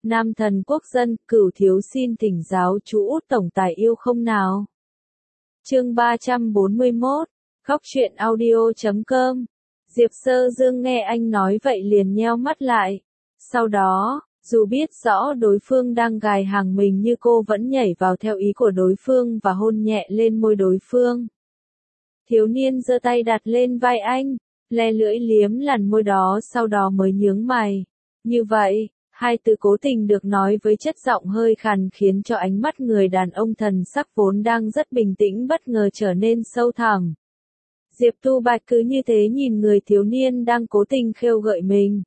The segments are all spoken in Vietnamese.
Nam thần quốc dân, Cửu thiếu xin thỉnh giáo chú Út tổng tài yêu không nào. Chương 341, khóc chuyện audio.com. Diệp Sơ Dương nghe anh nói vậy liền nheo mắt lại. Sau đó, dù biết rõ đối phương đang gài hàng mình như cô vẫn nhảy vào theo ý của đối phương và hôn nhẹ lên môi đối phương. Thiếu niên giơ tay đặt lên vai anh, le lưỡi liếm làn môi đó sau đó mới nhướng mày. Như vậy, hai từ cố tình được nói với chất giọng hơi khàn khiến cho ánh mắt người đàn ông thần sắc vốn đang rất bình tĩnh bất ngờ trở nên sâu thẳm. Diệp Tu Bạch cứ như thế nhìn người thiếu niên đang cố tình khêu gợi mình.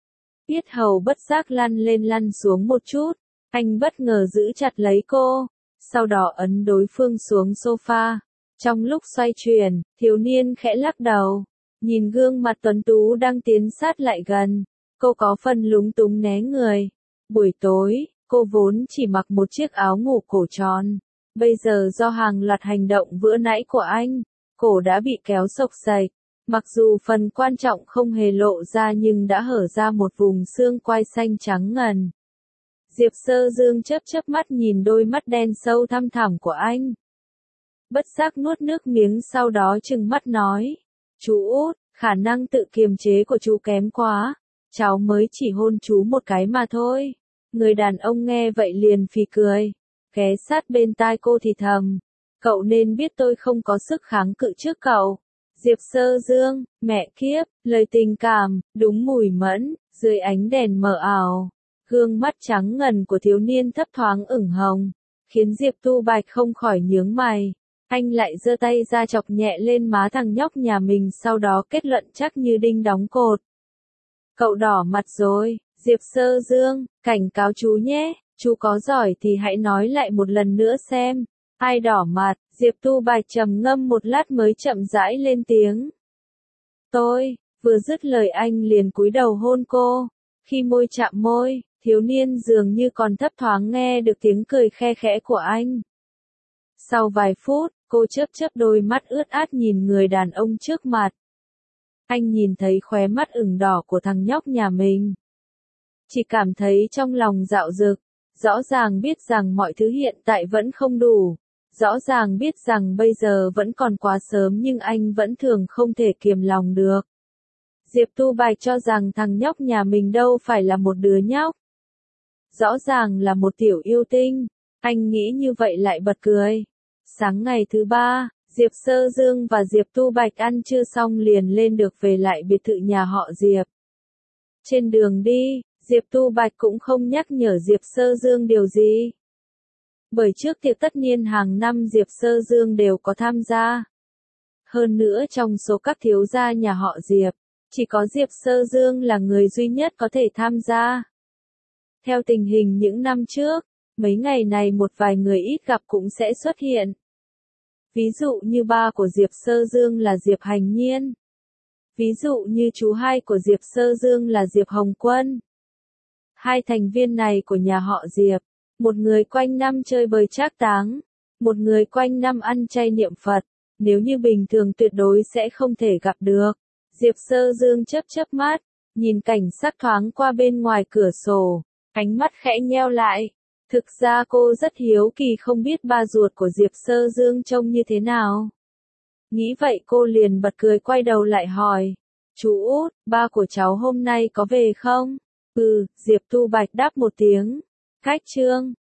Yết hầu bất giác lăn lên lăn xuống một chút, anh bất ngờ giữ chặt lấy cô, sau đó ấn đối phương xuống sofa. Trong lúc xoay chuyển, thiếu niên khẽ lắc đầu, nhìn gương mặt tuấn tú đang tiến sát lại gần, cô có phần lúng túng né người. Buổi tối, cô vốn chỉ mặc một chiếc áo ngủ cổ tròn, bây giờ do hàng loạt hành động vừa nãy của anh, cổ đã bị kéo xộc xệch, mặc dù phần quan trọng không hề lộ ra nhưng đã hở ra một vùng xương quai xanh trắng ngần. Diệp Sơ Dương chớp mắt nhìn đôi mắt đen sâu thăm thẳm của anh. Bất giác nuốt nước miếng sau đó trừng mắt nói, chú Út, khả năng tự kiềm chế của chú kém quá, cháu mới chỉ hôn chú một cái mà thôi. Người đàn ông nghe vậy liền phì cười, ghé sát bên tai cô thì thầm, cậu nên biết tôi không có sức kháng cự trước cậu. Diệp Sơ Dương, mẹ kiếp, lời tình cảm, đúng mùi mẫn, dưới ánh đèn mờ ảo. Gương mắt trắng ngần của thiếu niên thấp thoáng ửng hồng, khiến Diệp Tu Bạch không khỏi nhướng mày. Anh lại giơ tay ra chọc nhẹ lên má thằng nhóc nhà mình sau đó kết luận chắc như đinh đóng cột. Cậu đỏ mặt rồi, Diệp Sơ Dương, cảnh cáo chú nhé, chú có giỏi thì hãy nói lại một lần nữa xem. Ai đỏ mặt, Diệp Tu Bạch trầm ngâm một lát mới chậm rãi lên tiếng. Tôi, vừa dứt lời anh liền cúi đầu hôn cô. Khi môi chạm môi, thiếu niên dường như còn thấp thoáng nghe được tiếng cười khe khẽ của anh. Sau vài phút, cô chớp đôi mắt ướt át nhìn người đàn ông trước mặt. Anh nhìn thấy khóe mắt ửng đỏ của thằng nhóc nhà mình. Chỉ cảm thấy trong lòng dạo dực, rõ ràng biết rằng mọi thứ hiện tại vẫn không đủ. Rõ ràng biết rằng bây giờ vẫn còn quá sớm nhưng anh vẫn thường không thể kiềm lòng được. Diệp Tu Bạch cho rằng thằng nhóc nhà mình đâu phải là một đứa nhóc. Rõ ràng là một tiểu yêu tinh. Anh nghĩ như vậy lại bật cười. Sáng ngày thứ ba, Diệp Sơ Dương và Diệp Tu Bạch ăn trưa xong liền lên được về lại biệt thự nhà họ Diệp. Trên đường đi, Diệp Tu Bạch cũng không nhắc nhở Diệp Sơ Dương điều gì. Bởi trước tiệc tất niên hàng năm Diệp Sơ Dương đều có tham gia. Hơn nữa trong số các thiếu gia nhà họ Diệp, chỉ có Diệp Sơ Dương là người duy nhất có thể tham gia. Theo tình hình những năm trước, mấy ngày này một vài người ít gặp cũng sẽ xuất hiện. Ví dụ như ba của Diệp Sơ Dương là Diệp Hành Nhiên. Ví dụ như chú hai của Diệp Sơ Dương là Diệp Hồng Quân. Hai thành viên này của nhà họ Diệp, một người quanh năm chơi bời trác táng, một người quanh năm ăn chay niệm Phật, nếu như bình thường tuyệt đối sẽ không thể gặp được. Diệp Sơ Dương chớp mắt, nhìn cảnh sắc thoáng qua bên ngoài cửa sổ, ánh mắt khẽ nheo lại. Thực ra cô rất hiếu kỳ không biết ba ruột của Diệp Sơ Dương trông như thế nào. Nghĩ vậy cô liền bật cười quay đầu lại hỏi, chú Út, ba của cháu hôm nay có về không? Diệp Tu Bạch đáp một tiếng. Cách chương